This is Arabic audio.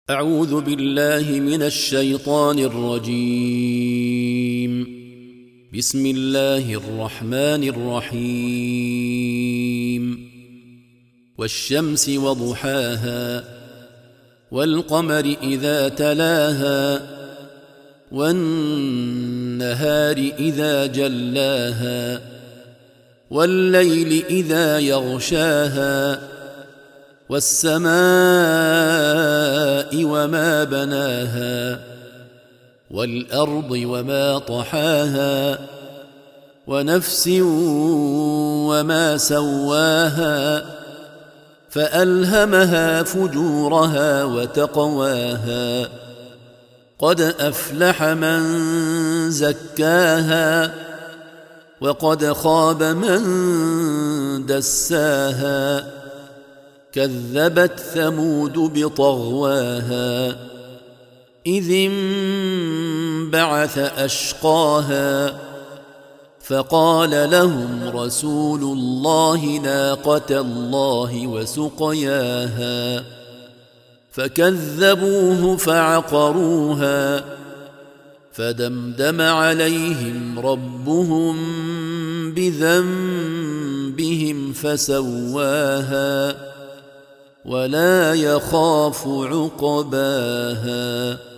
أعوذ بالله من الشيطان الرجيم. بسم الله الرحمن الرحيم. والشمس وضحاها والقمر إذا تلاها والنهار إذا جلاها والليل إذا يغشاها والسماء وما بناها والأرض وما طحاها ونفس وما سواها فألهمها فجورها وتقواها قد أفلح من زكاها وقد خاب من دساها كذبت ثمود بطغواها إذ انبعث أشقاها فقال لهم رسول الله ناقة الله وسقياها فكذبوه فعقروها فدمدم عليهم ربهم بذنبهم فسواها ولا يخاف عقباها.